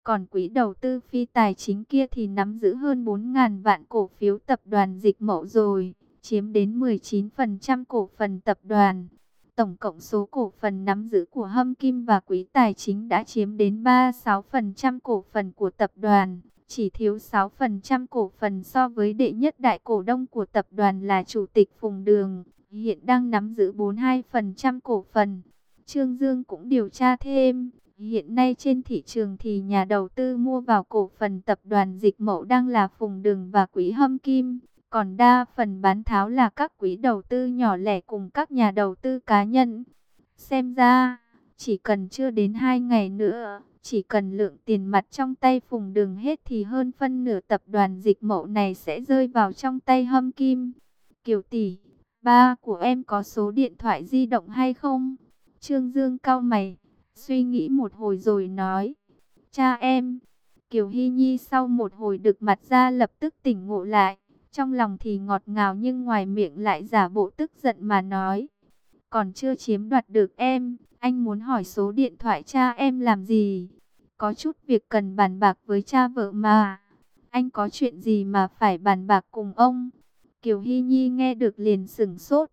Còn quỹ đầu tư phi tài chính kia thì nắm giữ hơn 4.000 vạn cổ phiếu tập đoàn Dịch Mậu rồi, chiếm đến 19% cổ phần tập đoàn. Tổng cộng số cổ phần nắm giữ của Hâm Kim và Quý Tài Chính đã chiếm đến 36% cổ phần của tập đoàn, chỉ thiếu 6% cổ phần so với đệ nhất đại cổ đông của tập đoàn là Chủ tịch Phùng Đường, hiện đang nắm giữ 42% cổ phần. Trương Dương cũng điều tra thêm, hiện nay trên thị trường thì nhà đầu tư mua vào cổ phần tập đoàn Dịch Mậu đang là Phùng Đường và Quý Hâm Kim. Còn đa phần bán tháo là các quỹ đầu tư nhỏ lẻ cùng các nhà đầu tư cá nhân. Xem ra, chỉ cần chưa đến 2 ngày nữa, chỉ cần lượng tiền mặt trong tay Phùng Đường hết thì hơn phân nửa tập đoàn Dịch Mậu này sẽ rơi vào trong tay Hâm Kim. Kiều tỷ, ba của em có số điện thoại di động hay không? Trương Dương cau mày, suy nghĩ một hồi rồi nói, cha em. Kiều Hy Nhi sau một hồi đực mặt ra lập tức tỉnh ngộ lại. Trong lòng thì ngọt ngào nhưng ngoài miệng lại giả bộ tức giận mà nói. Còn chưa chiếm đoạt được em, anh muốn hỏi số điện thoại cha em làm gì? Có chút việc cần bàn bạc với cha vợ mà. Anh có chuyện gì mà phải bàn bạc cùng ông? Kiều Hy Nhi nghe được liền sửng sốt.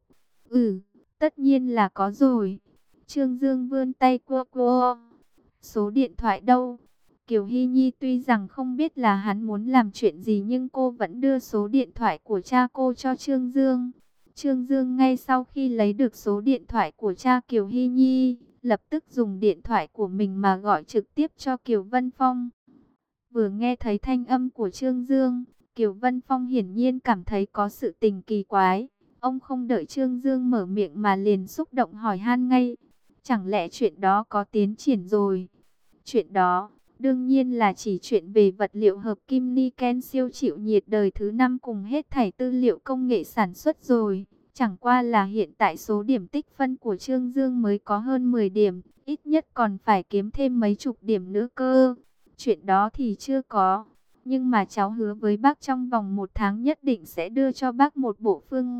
Tất nhiên là có rồi. Trương Dương vươn tay cua cua. Số điện thoại đâu? Kiều Hy Nhi tuy rằng không biết là hắn muốn làm chuyện gì nhưng cô vẫn đưa số điện thoại của cha cô cho Trương Dương. Trương Dương ngay sau khi lấy được số điện thoại của cha Kiều Hy Nhi, lập tức dùng điện thoại của mình mà gọi trực tiếp cho Kiều Vân Phong. Vừa nghe thấy thanh âm của Trương Dương, Kiều Vân Phong hiển nhiên cảm thấy có sự tình kỳ quái. Ông không đợi Trương Dương mở miệng mà liền xúc động hỏi han ngay. Chẳng lẽ chuyện đó có tiến triển rồi? Chuyện đó đương nhiên là chỉ chuyện về vật liệu hợp kim niken siêu chịu nhiệt đời thứ 5 cùng hết thảy tư liệu công nghệ sản xuất rồi. Chẳng qua là hiện tại số điểm tích phân của Trương Dương mới có hơn 10 điểm, ít nhất còn phải kiếm thêm mấy chục điểm nữa cơ. Chuyện đó thì chưa có, nhưng mà cháu hứa với bác trong vòng 1 tháng nhất định sẽ đưa cho bác một bộ phương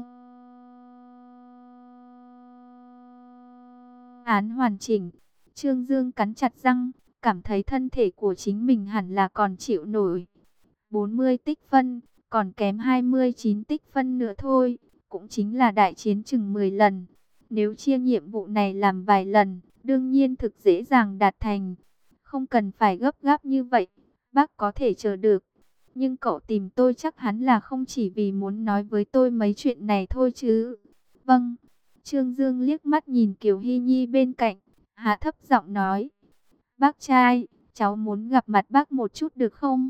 án hoàn chỉnh. Trương Dương cắn chặt răng, cảm thấy thân thể của chính mình hẳn là còn chịu nổi. 40 tích phân, còn kém 29 tích phân nữa thôi, cũng chính là đại chiến chừng 10 lần. Nếu chia nhiệm vụ này làm vài lần, đương nhiên thực dễ dàng đạt thành. Không cần phải gấp gáp như vậy, bác có thể chờ được. Nhưng cậu tìm tôi chắc hắn là không chỉ vì muốn nói với tôi mấy chuyện này thôi chứ. Vâng, Trương Dương liếc mắt nhìn Kiều Hy Nhi bên cạnh, hạ thấp giọng nói. Bác trai, cháu muốn gặp mặt bác một chút được không?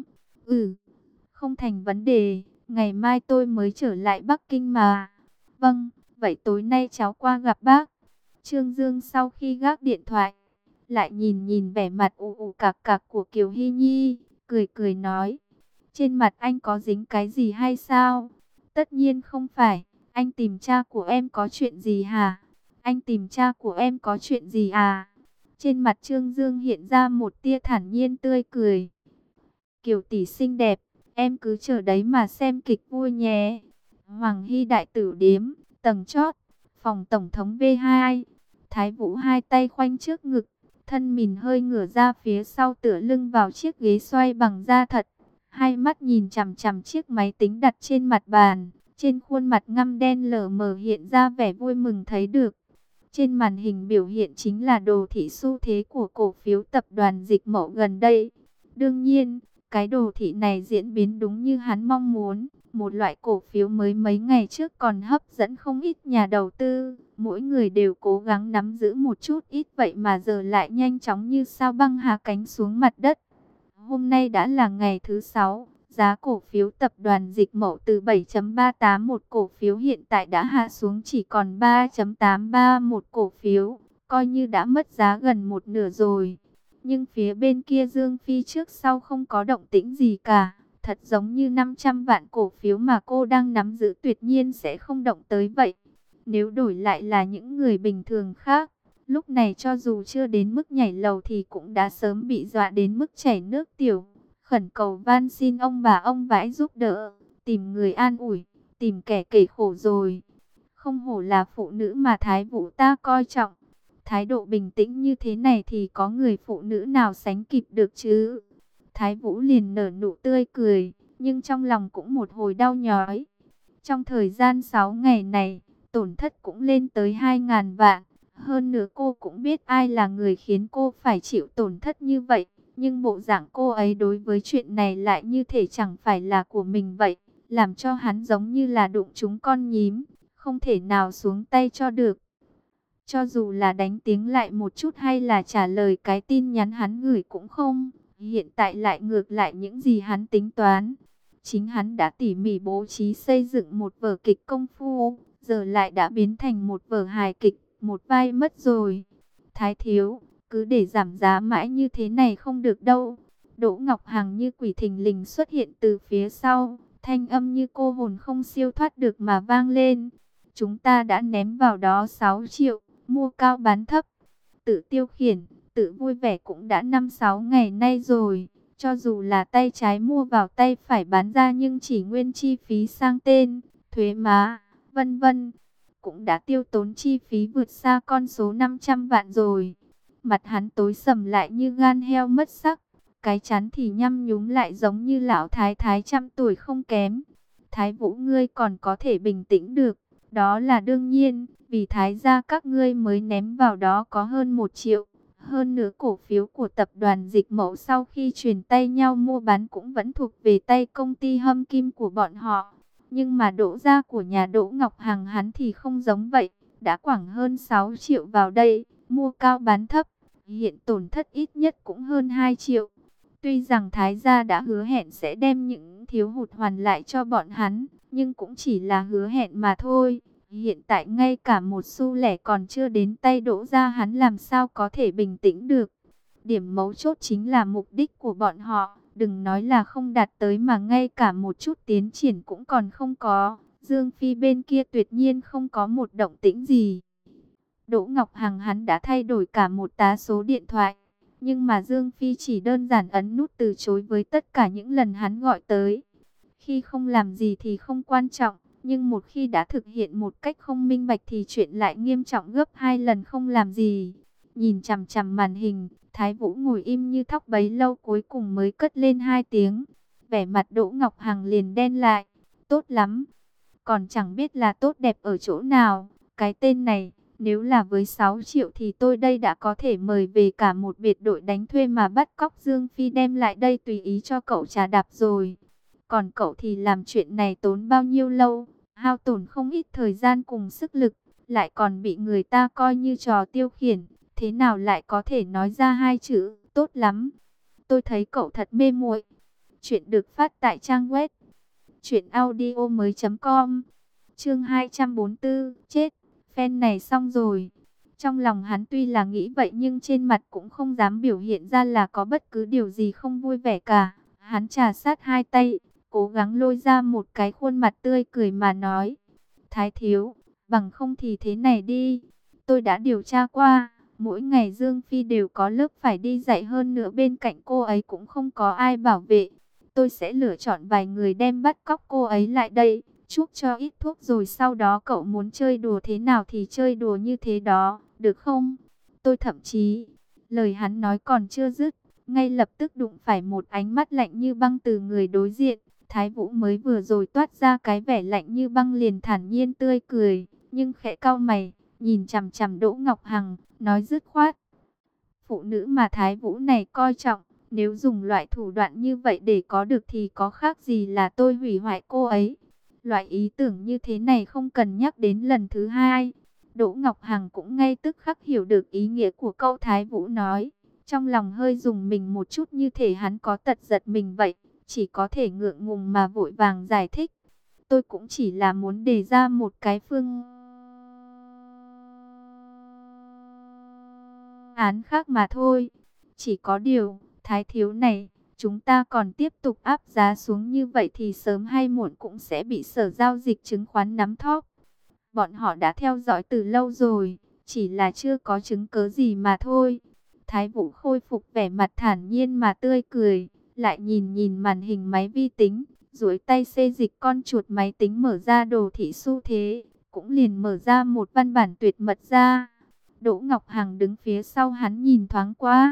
Không thành vấn đề, ngày mai tôi mới trở lại Bắc Kinh mà. Vâng, vậy tối nay cháu qua gặp bác. Trương Dương sau khi gác điện thoại, lại nhìn nhìn vẻ mặt ù ù cạc cạc của Kiều Hy Nhi, cười cười nói. Trên mặt anh có dính cái gì hay sao? Tất nhiên không phải, anh tìm cha của em có chuyện gì hả? Anh tìm cha của em có chuyện gì à? Trên mặt Trương Dương hiện ra một tia thản nhiên tươi cười. Kiều tỷ xinh đẹp, em cứ chờ đấy mà xem kịch vui nhé. Hoàng Hy đại tử điếm, tầng chót, phòng tổng thống V2. Thái Vũ hai tay khoanh trước ngực, thân mình hơi ngửa ra phía sau tựa lưng vào chiếc ghế xoay bằng da thật. Hai mắt nhìn chằm chằm chiếc máy tính đặt trên mặt bàn, trên khuôn mặt ngăm đen lờ mờ hiện ra vẻ vui mừng thấy được. Trên màn hình biểu hiện chính là đồ thị xu thế của cổ phiếu tập đoàn Dịch Mậu gần đây. Đương nhiên, cái đồ thị này diễn biến đúng như hắn mong muốn. Một loại cổ phiếu mới mấy ngày trước còn hấp dẫn không ít nhà đầu tư. Mỗi người đều cố gắng nắm giữ một chút ít, vậy mà giờ lại nhanh chóng như sao băng hạ cánh xuống mặt đất. Hôm nay đã là ngày thứ 6. Giá cổ phiếu tập đoàn Dịch Mậu từ 7.38 một cổ phiếu hiện tại đã hạ xuống chỉ còn 3.83 một cổ phiếu, coi như đã mất giá gần một nửa rồi. Nhưng phía bên kia Dương Phi trước sau không có động tĩnh gì cả, thật giống như 500 vạn cổ phiếu mà cô đang nắm giữ tuyệt nhiên sẽ không động tới vậy. Nếu đổi lại là những người bình thường khác, lúc này cho dù chưa đến mức nhảy lầu thì cũng đã sớm bị dọa đến mức chảy nước tiểu. Khẩn cầu van xin ông bà ông vãi giúp đỡ, tìm người an ủi, tìm kẻ kể khổ rồi. Không hổ là phụ nữ mà Thái Vũ ta coi trọng. Thái độ bình tĩnh như thế này thì có người phụ nữ nào sánh kịp được chứ? Thái Vũ liền nở nụ tươi cười, nhưng trong lòng cũng một hồi đau nhói. Trong thời gian 6 ngày này, tổn thất cũng lên tới 2.000 vạn. Hơn nữa cô cũng biết ai là người khiến cô phải chịu tổn thất như vậy. Nhưng bộ dạng cô ấy đối với chuyện này lại như thể chẳng phải là của mình vậy. Làm cho hắn giống như là đụng trúng con nhím, không thể nào xuống tay cho được. Cho dù là đánh tiếng lại một chút hay là trả lời cái tin nhắn hắn gửi cũng không. Hiện tại lại ngược lại những gì hắn tính toán. Chính hắn đã tỉ mỉ bố trí xây dựng một vở kịch công phu, giờ lại đã biến thành một vở hài kịch, một vai mất rồi. Thái thiếu, cứ để giảm giá mãi như thế này không được đâu. Đỗ Ngọc Hằng như quỷ thình lình xuất hiện từ phía sau, thanh âm như cô hồn không siêu thoát được mà vang lên. Chúng ta đã ném vào đó 6 triệu, mua cao bán thấp, tự tiêu khiển, tự vui vẻ cũng đã 5-6 ngày nay rồi. Cho dù là tay trái mua vào tay phải bán ra nhưng chỉ nguyên chi phí sang tên, thuế má, vân vân, cũng đã tiêu tốn chi phí vượt xa con số 500 vạn rồi. Mặt hắn tối sầm lại như gan heo mất sắc, cái chán thì nhăm nhúm lại giống như lão thái thái trăm tuổi không kém. Thái Vũ ngươi còn có thể bình tĩnh được, đó là đương nhiên, vì Thái gia các ngươi mới ném vào đó có hơn 1 triệu. Hơn nữa cổ phiếu của tập đoàn Dịch Mậu sau khi truyền tay nhau mua bán cũng vẫn thuộc về tay công ty Hâm Kim của bọn họ. Nhưng mà Đỗ gia của nhà Đỗ Ngọc Hằng hắn thì không giống vậy, đã quẳng hơn 6 triệu vào đây, mua cao bán thấp, hiện tổn thất ít nhất cũng hơn 2 triệu. Tuy rằng Thái gia đã hứa hẹn sẽ đem những thiếu hụt hoàn lại cho bọn hắn, nhưng cũng chỉ là hứa hẹn mà thôi. Hiện tại ngay cả một xu lẻ còn chưa đến tay Đỗ gia hắn làm sao có thể bình tĩnh được. Điểm mấu chốt chính là mục đích của bọn họ, đừng nói là không đạt tới mà ngay cả một chút tiến triển cũng còn không có. Dương Phi bên kia tuyệt nhiên không có một động tĩnh gì. Đỗ Ngọc Hằng hắn đã thay đổi cả một tá số điện thoại, nhưng mà Dương Phi chỉ đơn giản ấn nút từ chối với tất cả những lần hắn gọi tới. Khi không làm gì thì không quan trọng, nhưng một khi đã thực hiện một cách không minh bạch thì chuyện lại nghiêm trọng gấp 2 lần không làm gì. Nhìn chằm chằm màn hình, Thái Vũ ngồi im như thóc bấy lâu cuối cùng mới cất lên 2 tiếng. Vẻ mặt Đỗ Ngọc Hằng liền đen lại. Tốt lắm. Còn chẳng biết là tốt đẹp ở chỗ nào. Cái tên này, nếu là với 6 triệu thì tôi đây đã có thể mời về cả một biệt đội đánh thuê mà bắt cóc Dương Phi đem lại đây tùy ý cho cậu trà đạp rồi. Còn cậu thì làm chuyện này tốn bao nhiêu lâu, hao tổn không ít thời gian cùng sức lực, lại còn bị người ta coi như trò tiêu khiển. Thế nào lại có thể nói ra 2 chữ, tốt lắm. Tôi thấy cậu thật mê muội. Chuyện được phát tại trang web truyệnaudiomoi.com. Chương 244, chết, phen này xong rồi. Trong lòng hắn tuy là nghĩ vậy nhưng trên mặt cũng không dám biểu hiện ra là có bất cứ điều gì không vui vẻ cả. Hắn trà sát 2 tay, cố gắng lôi ra một cái khuôn mặt tươi cười mà nói: Thái thiếu, bằng không thì thế này đi. Tôi đã điều tra qua, mỗi ngày Dương Phi đều có lớp phải đi dạy, hơn nữa bên cạnh cô ấy cũng không có ai bảo vệ. Tôi sẽ lựa chọn vài người đem bắt cóc cô ấy lại đây, chuốc cho ít thuốc rồi sau đó cậu muốn chơi đùa thế nào thì chơi đùa như thế đó, được không? Tôi thậm chí, lời hắn nói còn chưa dứt, ngay lập tức đụng phải một ánh mắt lạnh như băng từ người đối diện. Thái Vũ mới vừa rồi toát ra cái vẻ lạnh như băng liền thản nhiên tươi cười, nhưng khẽ cau mày, nhìn chằm chằm Đỗ Ngọc Hằng, nói dứt khoát: phụ nữ mà Thái Vũ này coi trọng, nếu dùng loại thủ đoạn như vậy để có được thì có khác gì là tôi hủy hoại cô ấy. Loại ý tưởng như thế này không cần nhắc đến lần thứ hai. Đỗ Ngọc Hằng cũng ngay tức khắc hiểu được ý nghĩa của câu Thái Vũ nói. Trong lòng hơi dùng mình một chút như thể hắn có tật giật mình vậy. Chỉ có thể ngượng ngùng mà vội vàng giải thích. Tôi cũng chỉ là muốn đề ra một cái phương án khác mà thôi. Chỉ có điều, Thái thiếu này, chúng ta còn tiếp tục áp giá xuống như vậy thì sớm hay muộn cũng sẽ bị Sở Giao dịch Chứng khoán nắm thóp. Bọn họ đã theo dõi từ lâu rồi, chỉ là chưa có chứng cớ gì mà thôi. Thái Vũ khôi phục vẻ mặt thản nhiên mà tươi cười, lại nhìn nhìn màn hình máy vi tính, duỗi tay xê dịch con chuột máy tính mở ra đồ thị xu thế, cũng liền mở ra một văn bản tuyệt mật ra. Đỗ Ngọc Hằng đứng phía sau hắn nhìn thoáng qua,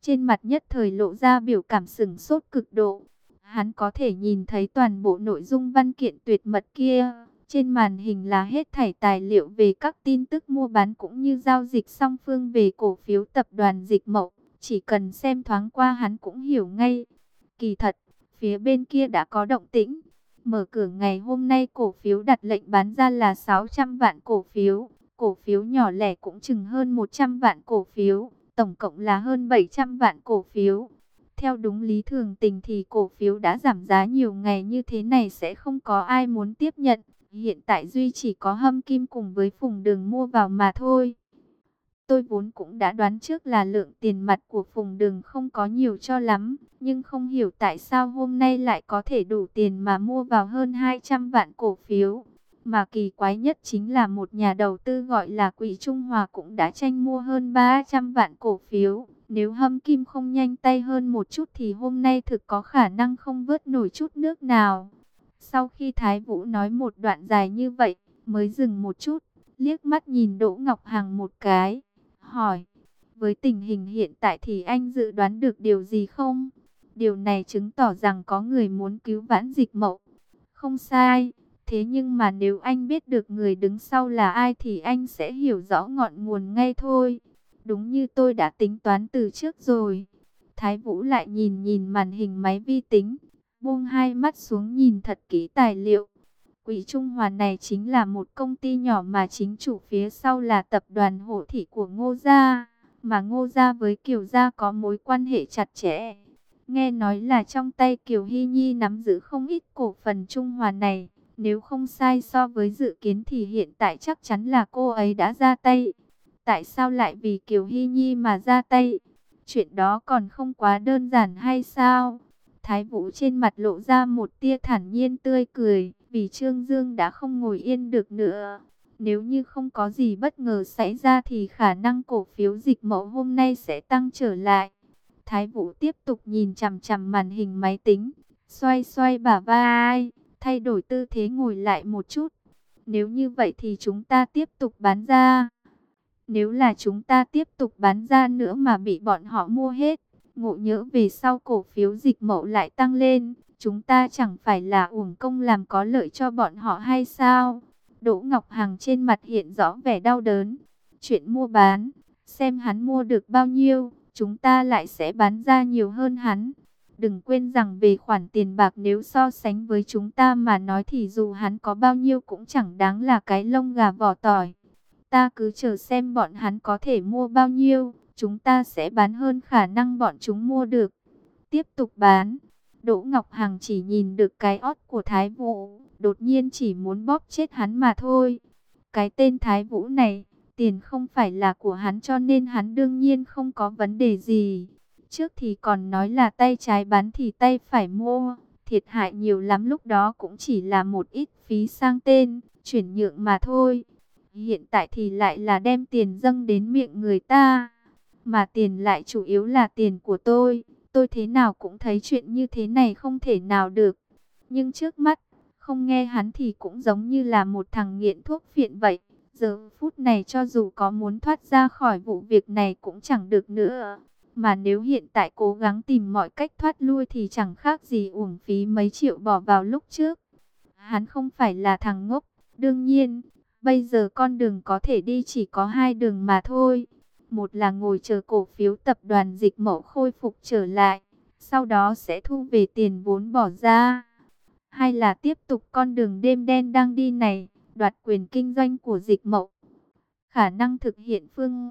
Trên mặt nhất thời lộ ra biểu cảm sửng sốt cực độ. Hắn có thể nhìn thấy toàn bộ nội dung văn kiện tuyệt mật kia. Trên màn hình là hết thảy tài liệu về các tin tức mua bán cũng như giao dịch song phương về cổ phiếu tập đoàn Dịch Mậu. Chỉ cần xem thoáng qua hắn cũng hiểu ngay. Kỳ thật, phía bên kia đã có động tĩnh. Mở cửa ngày hôm nay cổ phiếu đặt lệnh bán ra là 600 vạn cổ phiếu. Cổ phiếu nhỏ lẻ cũng chừng hơn 100 vạn cổ phiếu. Tổng cộng là hơn 700 vạn cổ phiếu. Theo đúng lý thường tình thì cổ phiếu đã giảm giá nhiều ngày như thế này sẽ không có ai muốn tiếp nhận. Hiện tại duy chỉ có Hâm Kim cùng với Phùng Đường mua vào mà thôi. Tôi vốn cũng đã đoán trước là lượng tiền mặt của Phùng Đường không có nhiều cho lắm, nhưng không hiểu tại sao hôm nay lại có thể đủ tiền mà mua vào hơn 200 vạn cổ phiếu. Mà kỳ quái nhất chính là một nhà đầu tư gọi là Quỹ Trung Hòa cũng đã tranh mua hơn 300 vạn cổ phiếu. Nếu Hâm Kim không nhanh tay hơn một chút thì hôm nay thực có khả năng không vớt nổi chút nước nào. Sau khi Thái Vũ nói một đoạn dài như vậy, mới dừng một chút, liếc mắt nhìn Đỗ Ngọc Hằng một cái, hỏi, với tình hình hiện tại thì anh dự đoán được điều gì không? Điều này chứng tỏ rằng có người muốn cứu vãn Dịch Mậu. Không sai, thế nhưng mà nếu anh biết được người đứng sau là ai thì anh sẽ hiểu rõ ngọn nguồn ngay thôi. Đúng như tôi đã tính toán từ trước rồi. Thái Vũ lại nhìn nhìn màn hình máy vi tính, buông hai mắt xuống nhìn thật kỹ tài liệu. Quỹ Trung Hòa này chính là một công ty nhỏ mà chính chủ phía sau là tập đoàn hộ thị của Ngô Gia. Mà Ngô Gia với Kiều Gia có mối quan hệ chặt chẽ. Nghe nói là trong tay Kiều Hy Nhi nắm giữ không ít cổ phần Trung Hòa này. Nếu không sai so với dự kiến thì hiện tại chắc chắn là cô ấy đã ra tay. Tại sao lại vì Kiều Hy Nhi mà ra tay? Chuyện đó còn không quá đơn giản hay sao? Thái Vũ trên mặt lộ ra một tia thản nhiên tươi cười, vì Trương Dương đã không ngồi yên được nữa. Nếu như không có gì bất ngờ xảy ra thì khả năng cổ phiếu Dịch Mậu hôm nay sẽ tăng trở lại. Thái Vũ tiếp tục nhìn chằm chằm màn hình máy tính, xoay xoay bả vai, thay đổi tư thế ngồi lại một chút. Nếu như vậy thì chúng ta tiếp tục bán ra. Nếu là chúng ta tiếp tục bán ra nữa mà bị bọn họ mua hết, ngộ nhỡ về sau cổ phiếu Dịch Mậu lại tăng lên, chúng ta chẳng phải là uổng công làm có lợi cho bọn họ hay sao? Đỗ Ngọc Hằng trên mặt hiện rõ vẻ đau đớn. Chuyện mua bán, xem hắn mua được bao nhiêu, chúng ta lại sẽ bán ra nhiều hơn hắn. Đừng quên rằng về khoản tiền bạc nếu so sánh với chúng ta mà nói thì dù hắn có bao nhiêu cũng chẳng đáng là cái lông gà vỏ tỏi. Ta cứ chờ xem bọn hắn có thể mua bao nhiêu, chúng ta sẽ bán hơn khả năng bọn chúng mua được. Tiếp tục bán. Đỗ Ngọc Hằng chỉ nhìn được cái ót của Thái Vũ, đột nhiên chỉ muốn bóp chết hắn mà thôi. Cái tên Thái Vũ này, tiền không phải là của hắn cho nên hắn đương nhiên không có vấn đề gì. Trước thì còn nói là tay trái bán thì tay phải mua, thiệt hại nhiều lắm, lúc đó cũng chỉ là một ít phí sang tên, chuyển nhượng mà thôi. Hiện tại thì lại là đem tiền dâng đến miệng người ta, mà tiền lại chủ yếu là tiền của tôi. Tôi thế nào cũng thấy chuyện như thế này không thể nào được. Nhưng trước mắt, không nghe hắn thì cũng giống như là một thằng nghiện thuốc phiện vậy. Giờ phút này cho dù có muốn thoát ra khỏi vụ việc này cũng chẳng được nữa. Mà nếu hiện tại cố gắng tìm mọi cách thoát lui thì chẳng khác gì uổng phí mấy triệu bỏ vào lúc trước. Hắn không phải là thằng ngốc. Đương nhiên, bây giờ con đường có thể đi chỉ có hai đường mà thôi. Một là ngồi chờ cổ phiếu tập đoàn Dịch Mậu khôi phục trở lại, sau đó sẽ thu về tiền vốn bỏ ra. Hai là tiếp tục con đường đêm đen đang đi này, đoạt quyền kinh doanh của Dịch Mậu. Khả năng thực hiện phương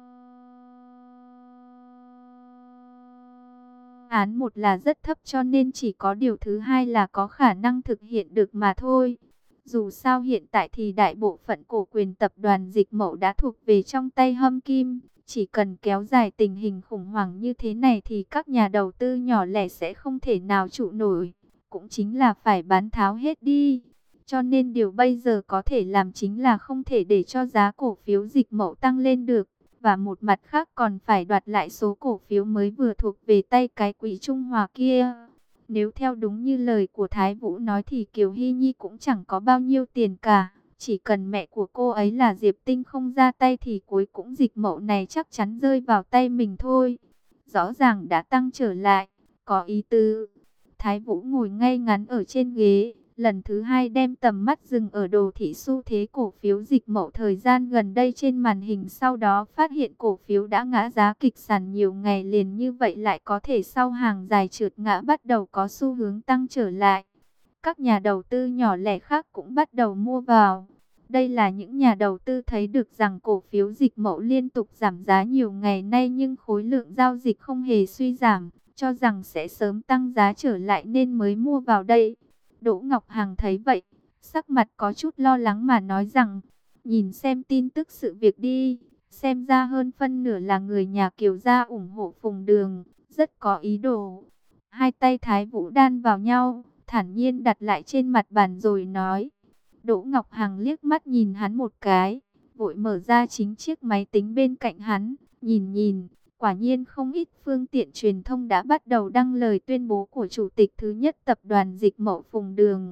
án một là rất thấp cho nên chỉ có điều thứ hai là có khả năng thực hiện được mà thôi. Dù sao hiện tại thì đại bộ phận cổ quyền tập đoàn Dịch Mậu đã thuộc về trong tay Hâm Kim. Chỉ cần kéo dài tình hình khủng hoảng như thế này thì các nhà đầu tư nhỏ lẻ sẽ không thể nào trụ nổi. Cũng chính là phải bán tháo hết đi. Cho nên điều bây giờ có thể làm chính là không thể để cho giá cổ phiếu Dịch Mậu tăng lên được. Và một mặt khác còn phải đoạt lại số cổ phiếu mới vừa thuộc về tay cái Quỹ Trung Hòa kia. Nếu theo đúng như lời của Thái Vũ nói thì Kiều Hy Nhi cũng chẳng có bao nhiêu tiền cả. Chỉ cần mẹ của cô ấy là Diệp Tinh không ra tay thì cuối cũng Dịch Mậu này chắc chắn rơi vào tay mình thôi. rõ ràng đã tăng trở lại, có ý tứ. Thái Vũ ngồi ngay ngắn ở trên ghế, lần thứ hai đem tầm mắt dừng ở đồ thị xu thế cổ phiếu Dịch Mậu thời gian gần đây trên màn hình, sau đó phát hiện cổ phiếu đã ngã giá kịch sàn nhiều ngày liền như vậy lại có thể sau hàng dài trượt ngã bắt đầu có xu hướng tăng trở lại. Các nhà đầu tư nhỏ lẻ khác cũng bắt đầu mua vào. Đây là những nhà đầu tư thấy được rằng cổ phiếu Dịch Mậu liên tục giảm giá nhiều ngày nay nhưng khối lượng giao dịch không hề suy giảm, cho rằng sẽ sớm tăng giá trở lại nên mới mua vào đây. Đỗ Ngọc Hằng thấy vậy, sắc mặt có chút lo lắng mà nói rằng, nhìn xem tin tức sự việc đi, xem ra hơn phân nửa là người nhà Kiều gia ủng hộ Phùng Đường, rất có ý đồ. Hai tay Thái Vũ đan vào nhau, thản nhiên đặt lại trên mặt bàn rồi nói. Đỗ Ngọc Hằng liếc mắt nhìn hắn một cái, vội mở ra chính chiếc máy tính bên cạnh hắn, nhìn, quả nhiên không ít phương tiện truyền thông đã bắt đầu đăng lời tuyên bố của Chủ tịch thứ nhất Tập đoàn Dịch Mậu Phùng Đường.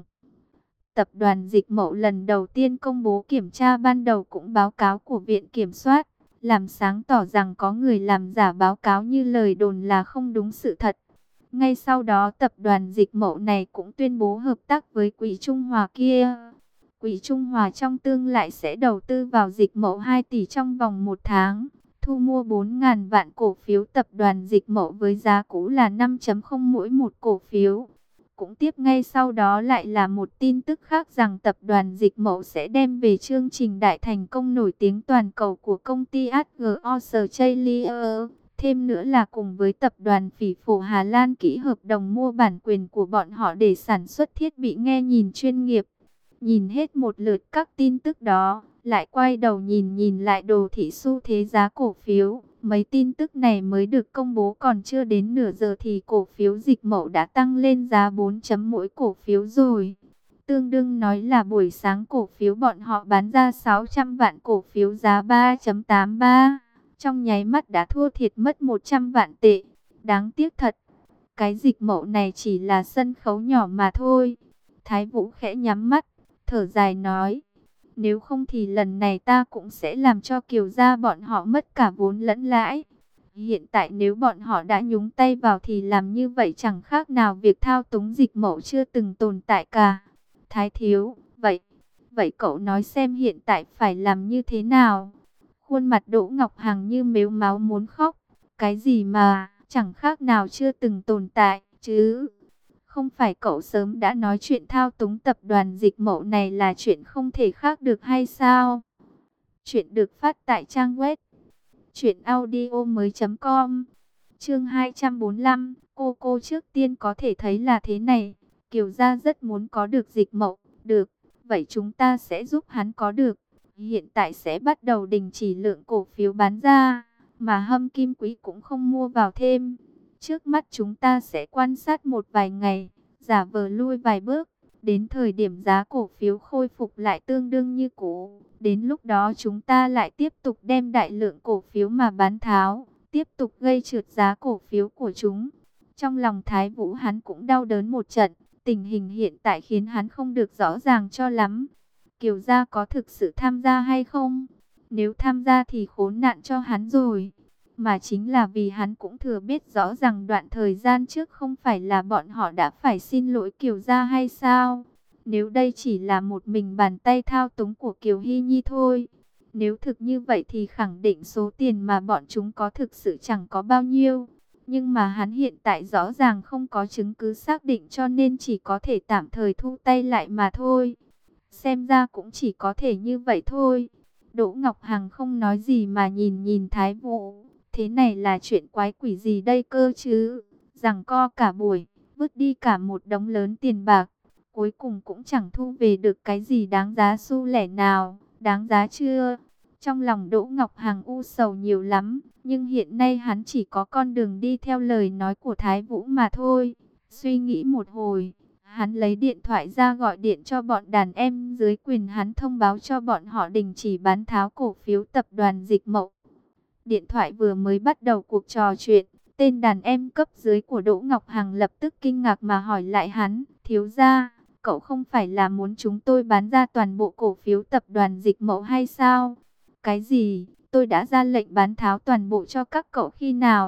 Tập đoàn Dịch Mậu lần đầu tiên công bố kiểm tra ban đầu cũng báo cáo của Viện Kiểm soát, làm sáng tỏ rằng có người làm giả báo cáo như lời đồn là không đúng sự thật. Ngay sau đó tập đoàn Dịch Mậu này cũng tuyên bố hợp tác với Quỹ Trung Hòa kia. Quỹ Trung Hòa trong tương lai sẽ đầu tư vào Dịch Mậu 2 tỷ trong vòng 1 tháng, thu mua 4.000 vạn cổ phiếu tập đoàn Dịch Mậu với giá cũ là 5.0 mỗi một cổ phiếu. Cũng tiếp ngay sau đó lại là một tin tức khác rằng tập đoàn Dịch Mậu sẽ đem về chương trình đại thành công nổi tiếng toàn cầu của công ty HG Australia. Thêm nữa là cùng với tập đoàn Phỉ Phổ Hà Lan ký hợp đồng mua bản quyền của bọn họ để sản xuất thiết bị nghe nhìn chuyên nghiệp. Nhìn hết một lượt các tin tức đó, lại quay đầu nhìn lại đồ thị xu thế giá cổ phiếu. Mấy tin tức này mới được công bố còn chưa đến nửa giờ thì cổ phiếu Dịch Mậu đã tăng lên giá 4 chấm mỗi cổ phiếu rồi. Tương đương nói là buổi sáng cổ phiếu bọn họ bán ra 600 vạn cổ phiếu giá 3.83. Trong nháy mắt đã thua thiệt mất 100 vạn tệ. Đáng tiếc thật. Cái Dịch Mậu này chỉ là sân khấu nhỏ mà thôi. Thái Vũ khẽ nhắm mắt, thở dài nói. Nếu không thì lần này ta cũng sẽ làm cho Kiều gia bọn họ mất cả vốn lẫn lãi. Hiện tại nếu bọn họ đã nhúng tay vào thì làm như vậy chẳng khác nào việc thao túng Dịch Mậu chưa từng tồn tại cả. Thái thiếu, vậy cậu nói xem hiện tại phải làm như thế nào? Khuôn mặt Đỗ Ngọc Hằng như mếu máu muốn khóc. Cái gì mà, chẳng khác nào chưa từng tồn tại, chứ? Không phải cậu sớm đã nói chuyện thao túng tập đoàn Dịch Mậu này là chuyện không thể khác được hay sao? Chuyện được phát tại trang web truyệnaudiomoi.com. Chương 245, cô trước tiên có thể thấy là thế này, Kiều gia rất muốn có được Dịch Mậu, được, vậy chúng ta sẽ giúp hắn có được. Hiện tại sẽ bắt đầu đình chỉ lượng cổ phiếu bán ra, mà Hâm Kim Quý cũng không mua vào thêm. Trước mắt chúng ta sẽ quan sát một vài ngày, giả vờ lui vài bước, đến thời điểm giá cổ phiếu khôi phục lại tương đương như cũ. Đến lúc đó chúng ta lại tiếp tục đem đại lượng cổ phiếu mà bán tháo, tiếp tục gây trượt giá cổ phiếu của chúng. Trong lòng Thái Vũ hắn cũng đau đớn một trận, tình hình hiện tại khiến hắn không được rõ ràng cho lắm. Kiều gia có thực sự tham gia hay không? Nếu tham gia thì khốn nạn cho hắn rồi. Mà chính là vì hắn cũng thừa biết rõ rằng đoạn thời gian trước không phải là bọn họ đã phải xin lỗi Kiều gia hay sao? Nếu đây chỉ là một mình bàn tay thao túng của Kiều Hy Nhi thôi. Nếu thực như vậy thì khẳng định số tiền mà bọn chúng có thực sự chẳng có bao nhiêu. Nhưng mà hắn hiện tại rõ ràng không có chứng cứ xác định cho nên chỉ có thể tạm thời thu tay lại mà thôi. Xem ra cũng chỉ có thể như vậy thôi. Đỗ Ngọc Hằng không nói gì mà nhìn Thái Vũ. Thế này là chuyện quái quỷ gì đây cơ chứ? Giằng co cả buổi, vứt đi cả một đống lớn tiền bạc. Cuối cùng cũng chẳng thu về được cái gì đáng giá xu lẻ nào. Đáng giá chưa? Trong lòng Đỗ Ngọc Hằng u sầu nhiều lắm. Nhưng hiện nay hắn chỉ có con đường đi theo lời nói của Thái Vũ mà thôi. Suy nghĩ một hồi, hắn lấy điện thoại ra gọi điện cho bọn đàn em dưới quyền hắn thông báo cho bọn họ đình chỉ bán tháo cổ phiếu tập đoàn Dịch Mậu. Điện thoại vừa mới bắt đầu cuộc trò chuyện, tên đàn em cấp dưới của Đỗ Ngọc Hằng lập tức kinh ngạc mà hỏi lại hắn, thiếu gia, cậu không phải là muốn chúng tôi bán ra toàn bộ cổ phiếu tập đoàn Dịch Mậu hay sao? Cái gì? Tôi đã ra lệnh bán tháo toàn bộ cho các cậu khi nào?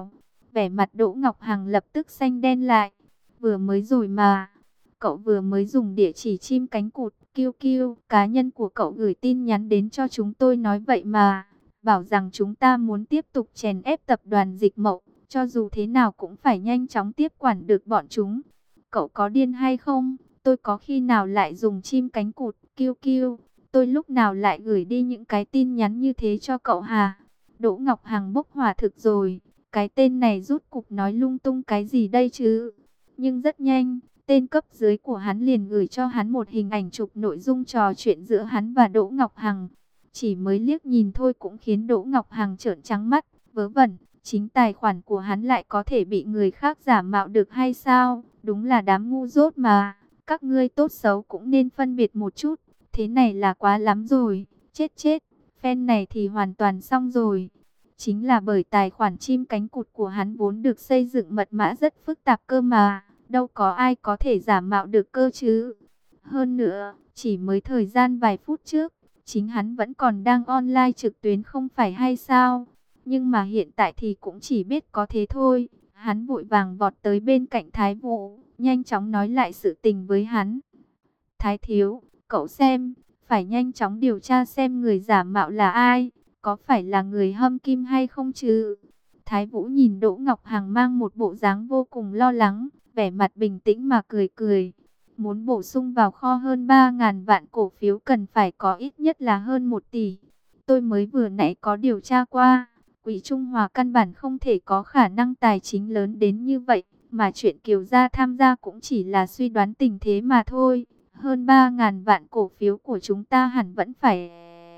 Vẻ mặt Đỗ Ngọc Hằng lập tức xanh đen lại. Vừa mới rồi mà, cậu vừa mới dùng địa chỉ chim cánh cụt QQ cá nhân của cậu gửi tin nhắn đến cho chúng tôi nói vậy mà. Bảo rằng chúng ta muốn tiếp tục chèn ép tập đoàn Dịch Mậu, cho dù thế nào cũng phải nhanh chóng tiếp quản được bọn chúng. Cậu có điên hay không? Tôi có khi nào lại dùng chim cánh cụt QQ? Tôi lúc nào lại gửi đi những cái tin nhắn như thế cho cậu hả? Đỗ Ngọc Hằng bốc hỏa thực rồi. Cái tên này rút cục nói lung tung cái gì đây chứ? Nhưng rất nhanh, tên cấp dưới của hắn liền gửi cho hắn một hình ảnh chụp nội dung trò chuyện giữa hắn và Đỗ Ngọc Hằng. Chỉ mới liếc nhìn thôi cũng khiến Đỗ Ngọc Hằng trợn trắng mắt, vớ vẩn, chính tài khoản của hắn lại có thể bị người khác giả mạo được hay sao? Đúng là đám ngu dốt mà, các ngươi tốt xấu cũng nên phân biệt một chút, thế này là quá lắm rồi, chết chết, fan này thì hoàn toàn xong rồi. Chính là bởi tài khoản chim cánh cụt của hắn vốn được xây dựng mật mã rất phức tạp cơ mà, đâu có ai có thể giả mạo được cơ chứ. Hơn nữa, chỉ mới thời gian vài phút trước, chính hắn vẫn còn đang online trực tuyến không phải hay sao? Nhưng mà hiện tại thì cũng chỉ biết có thế thôi. Hắn vội vàng vọt tới bên cạnh Thái Vũ, nhanh chóng nói lại sự tình với hắn. Thái thiếu, cậu xem, phải nhanh chóng điều tra xem người giả mạo là ai, có phải là người Hâm Kim hay không chứ? Thái Vũ nhìn Đỗ Ngọc Hằng mang một bộ dáng vô cùng lo lắng, vẻ mặt bình tĩnh mà cười cười. Muốn bổ sung vào kho hơn 3.000 vạn cổ phiếu cần phải có ít nhất là hơn 1 tỷ. Tôi mới vừa nãy có điều tra qua, Quỹ Trung Hòa căn bản không thể có khả năng tài chính lớn đến như vậy, mà chuyện Kiều Gia tham gia cũng chỉ là suy đoán tình thế mà thôi. Hơn 3.000 vạn cổ phiếu của chúng ta hẳn vẫn phải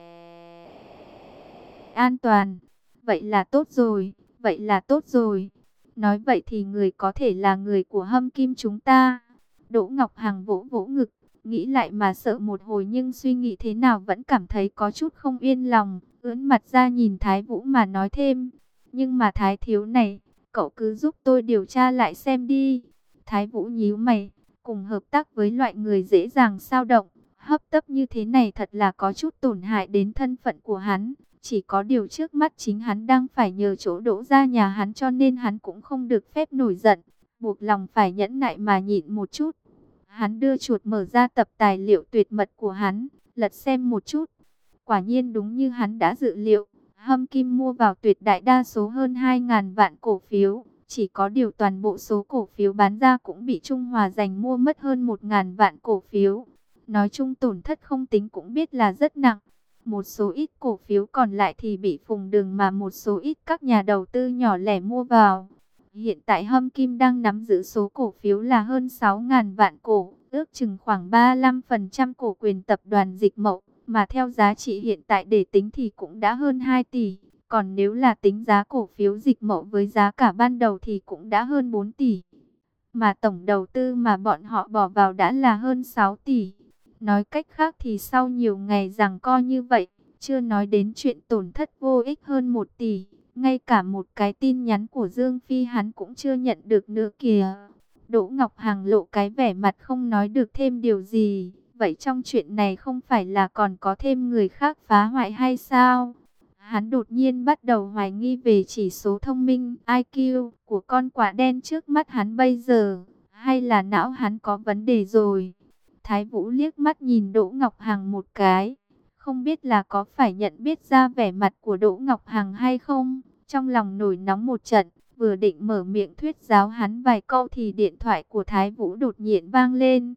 an toàn. Vậy là tốt rồi, vậy là tốt rồi. Nói vậy thì người có thể là người của Hâm Kim chúng ta. Đỗ Ngọc Hằng vỗ vỗ ngực, nghĩ lại mà sợ một hồi nhưng suy nghĩ thế nào vẫn cảm thấy có chút không yên lòng. Ưỡn mặt ra nhìn Thái Vũ mà nói thêm. Nhưng mà Thái thiếu này, cậu cứ giúp tôi điều tra lại xem đi. Thái Vũ nhíu mày, cùng hợp tác với loại người dễ dàng xao động, hấp tấp như thế này thật là có chút tổn hại đến thân phận của hắn. Chỉ có điều trước mắt chính hắn đang phải nhờ chỗ Đỗ ra nhà hắn cho nên hắn cũng không được phép nổi giận, buộc lòng phải nhẫn nại mà nhịn một chút. Hắn đưa chuột mở ra tập tài liệu tuyệt mật của hắn, lật xem một chút. Quả nhiên đúng như hắn đã dự liệu, Hâm Kim mua vào tuyệt đại đa số hơn 2.000 vạn cổ phiếu. Chỉ có điều toàn bộ số cổ phiếu bán ra cũng bị Trung Hòa giành mua mất hơn 1.000 vạn cổ phiếu. Nói chung tổn thất không tính cũng biết là rất nặng. Một số ít cổ phiếu còn lại thì bị Phùng Đường mà một số ít các nhà đầu tư nhỏ lẻ mua vào. Hiện tại Hâm Kim đang nắm giữ số cổ phiếu là hơn 6.000 vạn cổ, ước chừng khoảng 35% cổ quyền tập đoàn Dịch Mậu, mà theo giá trị hiện tại để tính thì cũng đã hơn 2 tỷ. Còn nếu là tính giá cổ phiếu Dịch Mậu với giá cả ban đầu thì cũng đã hơn 4 tỷ. Mà tổng đầu tư mà bọn họ bỏ vào đã là hơn 6 tỷ. Nói cách khác thì sau nhiều ngày giằng co như vậy, chưa nói đến chuyện tổn thất vô ích hơn 1 tỷ. Ngay cả một cái tin nhắn của Dương Phi hắn cũng chưa nhận được nữa kìa. Đỗ Ngọc Hằng lộ cái vẻ mặt không nói được thêm điều gì. Vậy trong chuyện này không phải là còn có thêm người khác phá hoại hay sao? Hắn đột nhiên bắt đầu hoài nghi về chỉ số thông minh IQ của con quả đen trước mắt hắn bây giờ. Hay là não hắn có vấn đề rồi? Thái Vũ liếc mắt nhìn Đỗ Ngọc Hằng một cái. Không biết là có phải nhận biết ra vẻ mặt của Đỗ Ngọc Hằng hay không? Trong lòng nổi nóng một trận, vừa định mở miệng thuyết giáo hắn vài câu thì điện thoại của Thái Vũ đột nhiên vang lên.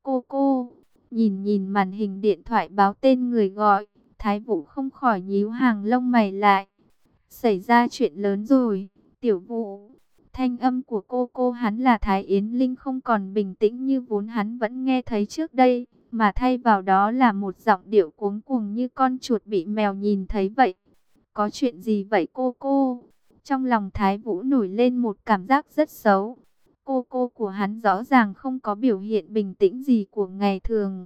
Cô, nhìn nhìn màn hình điện thoại báo tên người gọi. Thái Vũ không khỏi nhíu hàng lông mày lại. Xảy ra chuyện lớn rồi, Tiểu Vũ. Thanh âm của cô hắn là Thái Yến Linh không còn bình tĩnh như vốn hắn vẫn nghe thấy trước đây, mà thay vào đó là một giọng điệu cuống cuồng như con chuột bị mèo nhìn thấy vậy. Có chuyện gì vậy cô? Trong lòng Thái Vũ nổi lên một cảm giác rất xấu. Cô của hắn rõ ràng không có biểu hiện bình tĩnh gì của ngày thường.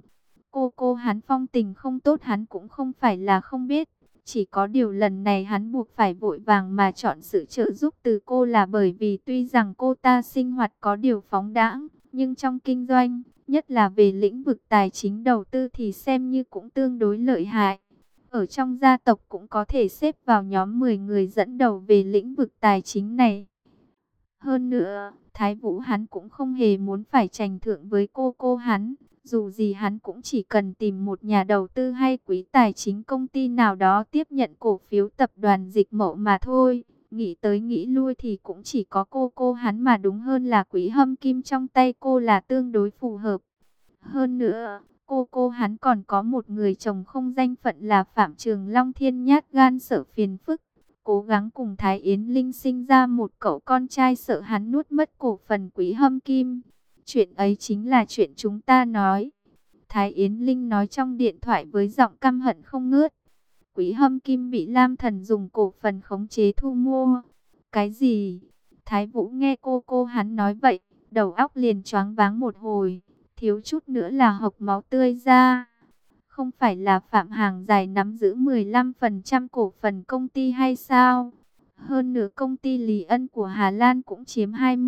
Cô hắn phong tình không tốt hắn cũng không phải là không biết. Chỉ có điều lần này hắn buộc phải vội vàng mà chọn sự trợ giúp từ cô là bởi vì tuy rằng cô ta sinh hoạt có điều phóng đãng, nhưng trong kinh doanh, nhất là về lĩnh vực tài chính đầu tư thì xem như cũng tương đối lợi hại. Ở trong gia tộc cũng có thể xếp vào nhóm 10 người dẫn đầu về lĩnh vực tài chính này. Hơn nữa, Thái Vũ hắn cũng không hề muốn phải tranh thượng với cô hắn. Dù gì hắn cũng chỉ cần tìm một nhà đầu tư hay quý tài chính công ty nào đó tiếp nhận cổ phiếu tập đoàn Dịch Mậu mà thôi. Nghĩ tới nghĩ lui thì cũng chỉ có cô hắn mà đúng hơn là Quý Hâm Kim trong tay cô là tương đối phù hợp. Hơn nữa, cô hắn còn có một người chồng không danh phận là Phạm Trường Long Thiên nhát gan sợ phiền phức. Cố gắng cùng Thái Yến Linh sinh ra một cậu con trai sợ hắn nuốt mất cổ phần Quý Hâm Kim. Chuyện ấy chính là chuyện chúng ta nói. Thái Yến Linh nói trong điện thoại với giọng căm hận không ngớt. Quý Hâm Kim bị Lam Thần dùng cổ phần khống chế thu mua. Cái gì? Thái Vũ nghe cô hắn nói vậy, đầu óc liền choáng váng một hồi, thiếu chút nữa là hộc máu tươi ra. Không phải là Phạm Hàng Dài nắm giữ 15% cổ phần công ty hay sao? Hơn nữa công ty Lý Ân của Hà Lan cũng chiếm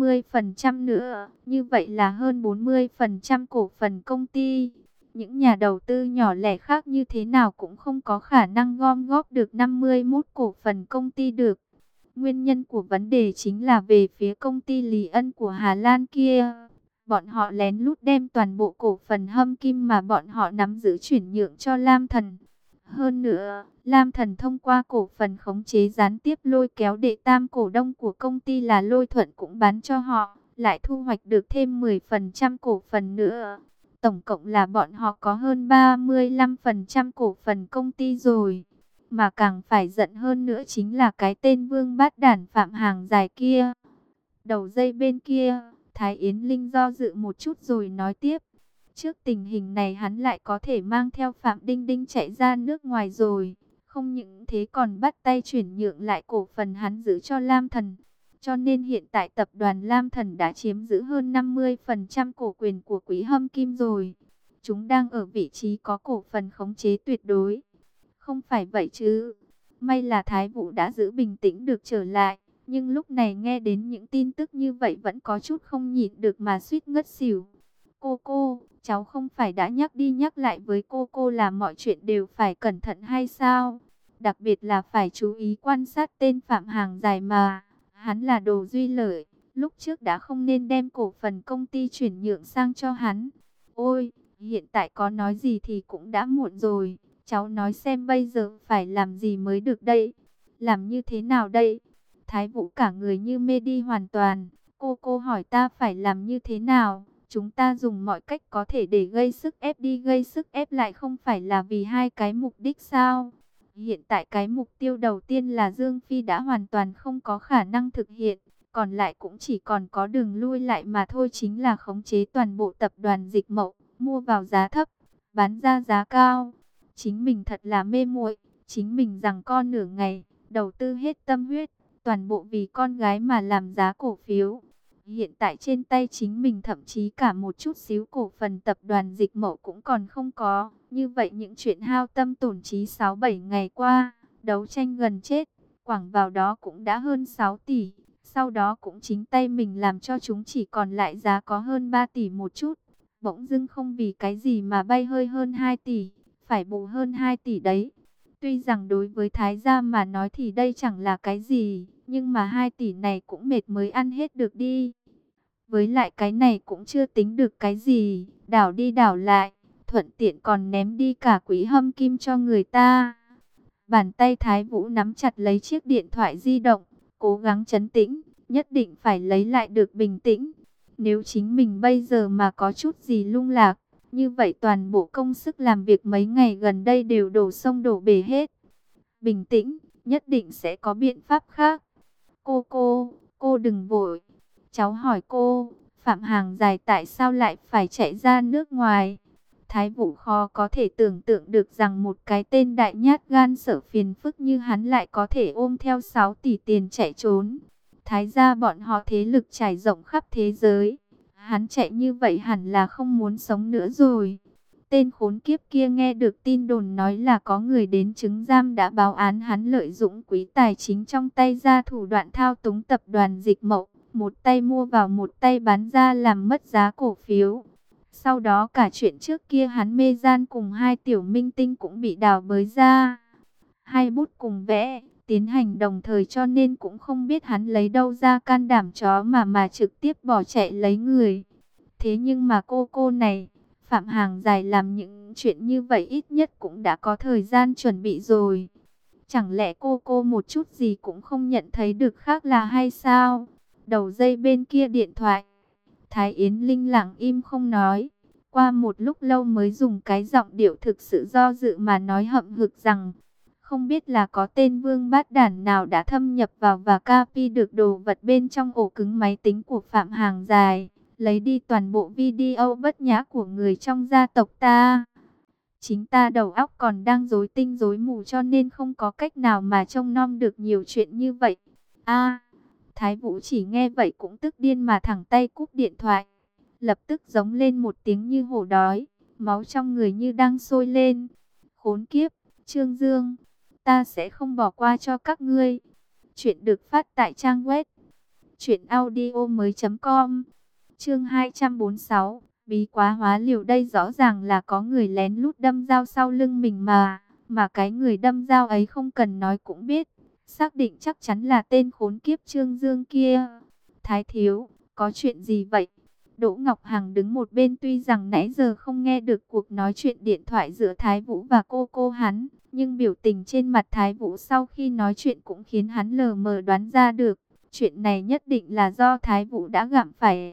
20% nữa. Như vậy là hơn 40% cổ phần công ty. Những nhà đầu tư nhỏ lẻ khác như thế nào cũng không có khả năng gom góp được 51 cổ phần công ty được. Nguyên nhân của vấn đề chính là về phía công ty Lý Ân của Hà Lan kia. Bọn họ lén lút đem toàn bộ cổ phần Hâm Kim mà bọn họ nắm giữ chuyển nhượng cho Lam Thần. Hơn nữa, Lam Thần thông qua cổ phần khống chế gián tiếp lôi kéo đệ tam cổ đông của công ty là Lôi Thuận cũng bán cho họ, lại thu hoạch được thêm 10% cổ phần nữa. Tổng cộng là bọn họ có hơn 35% cổ phần công ty rồi. Mà càng phải giận hơn nữa chính là cái tên Vương Bát Đản Phạm Hàng Dài kia. Đầu dây bên kia, Thái Yến Linh do dự một chút rồi nói tiếp. Trước tình hình này hắn lại có thể mang theo Phạm Đinh Đinh chạy ra nước ngoài rồi. Không những thế còn bắt tay chuyển nhượng lại cổ phần hắn giữ cho Lam Thần. Cho nên hiện tại tập đoàn Lam Thần đã chiếm giữ hơn 50% cổ quyền của Quý Hâm Kim rồi. Chúng đang ở vị trí có cổ phần khống chế tuyệt đối. Không phải vậy chứ. May là Thái Vũ đã giữ bình tĩnh được trở lại. Nhưng lúc này nghe đến những tin tức như vậy vẫn có chút không nhịn được mà suýt ngất xỉu. Cô, cháu không phải đã nhắc đi nhắc lại với cô là mọi chuyện đều phải cẩn thận hay sao? Đặc biệt là phải chú ý quan sát tên Phạm Hàng Dài mà. Hắn là đồ duy lợi, lúc trước đã không nên đem cổ phần công ty chuyển nhượng sang cho hắn. Ôi, hiện tại có nói gì thì cũng đã muộn rồi. Cháu nói xem bây giờ phải làm gì mới được đây? Làm như thế nào đây? Thái Vũ cả người như mê đi hoàn toàn. Cô hỏi ta phải làm như thế nào? Chúng ta dùng mọi cách có thể để gây sức ép đi, gây sức ép lại không phải là vì hai cái mục đích sao? Hiện tại cái mục tiêu đầu tiên là Dương Phi đã hoàn toàn không có khả năng thực hiện. Còn lại cũng chỉ còn có đường lui lại mà thôi, chính là khống chế toàn bộ tập đoàn Dịch Mậu, mua vào giá thấp, bán ra giá cao. Chính mình thật là mê muội, chính mình rằng con nửa ngày, đầu tư hết tâm huyết, toàn bộ vì con gái mà làm giá cổ phiếu. Hiện tại trên tay chính mình thậm chí cả một chút xíu cổ phần tập đoàn Dịch Mậu cũng còn không có. Như vậy những chuyện hao tâm tổn trí 6-7 ngày qua, đấu tranh gần chết, quẳng vào đó cũng đã hơn 6 tỷ. Sau đó cũng chính tay mình làm cho chúng chỉ còn lại giá có hơn 3 tỷ một chút. Bỗng dưng không vì cái gì mà bay hơi hơn 2 tỷ, phải bù hơn 2 tỷ đấy. Tuy rằng đối với Thái gia mà nói thì đây chẳng là cái gì, nhưng mà 2 tỷ này cũng mệt mới ăn hết được đi. Với lại cái này cũng chưa tính được cái gì, đảo đi đảo lại, thuận tiện còn ném đi cả Quý Hâm Kim cho người ta. Bàn tay Thái Vũ nắm chặt lấy chiếc điện thoại di động, cố gắng trấn tĩnh, nhất định phải lấy lại được bình tĩnh. Nếu chính mình bây giờ mà có chút gì lung lạc, như vậy toàn bộ công sức làm việc mấy ngày gần đây đều đổ sông đổ bể hết. Bình tĩnh, nhất định sẽ có biện pháp khác. Cô đừng vội. Cháu hỏi cô, Phạm Hàng Dài tại sao lại phải chạy ra nước ngoài? Thái Vũ khó có thể tưởng tượng được rằng một cái tên đại nhát gan sợ phiền phức như hắn lại có thể ôm theo 6 tỷ tiền chạy trốn. Thái gia bọn họ thế lực trải rộng khắp thế giới. Hắn chạy như vậy hẳn là không muốn sống nữa rồi. Tên khốn kiếp kia nghe được tin đồn nói là có người đến chứng giam đã báo án hắn lợi dụng quý tài chính trong tay ra thủ đoạn thao túng tập đoàn Dịch Mậu. Một tay mua vào một tay bán ra làm mất giá cổ phiếu. Sau đó cả chuyện trước kia hắn mê gian cùng hai tiểu minh tinh cũng bị đào bới ra. Hai bút cùng vẽ, tiến hành đồng thời cho nên cũng không biết hắn lấy đâu ra can đảm chó mà trực tiếp bỏ chạy lấy người. Thế nhưng mà cô này, Phạm Hàng Dài làm những chuyện như vậy ít nhất cũng đã có thời gian chuẩn bị rồi. Chẳng lẽ cô một chút gì cũng không nhận thấy được khác là hay sao? Đầu dây bên kia điện thoại, Thái Yến Linh lặng im không nói. Qua một lúc lâu mới dùng cái giọng điệu thực sự do dự mà nói hậm hực rằng không biết là có tên vương bát đản nào đã thâm nhập vào và copy được đồ vật bên trong ổ cứng máy tính của Phạm Hàng Dài, lấy đi toàn bộ video bất nhã của người trong gia tộc ta. Chính ta đầu óc còn đang rối tinh rối mù cho nên không có cách nào mà trông nom được nhiều chuyện như vậy. Thái Vũ chỉ nghe vậy cũng tức điên mà thẳng tay cúp điện thoại. Lập tức giống lên một tiếng như hổ đói, máu trong người như đang sôi lên. Khốn kiếp, Trương Dương, ta sẽ không bỏ qua cho các ngươi. Chuyện được phát tại trang web truyệnaudiomoi.com. Chương 246, bí quá hóa liều. Đây rõ ràng là có người lén lút đâm dao sau lưng mình mà cái người đâm dao ấy không cần nói cũng biết, xác định chắc chắn là tên khốn kiếp Trương Dương kia. Thái thiếu, có chuyện gì vậy? Đỗ Ngọc Hằng đứng một bên, tuy rằng nãy giờ không nghe được cuộc nói chuyện điện thoại giữa Thái Vũ và cô hắn, nhưng biểu tình trên mặt Thái Vũ sau khi nói chuyện cũng khiến hắn lờ mờ đoán ra được. Chuyện này nhất định là do Thái Vũ đã gặm phải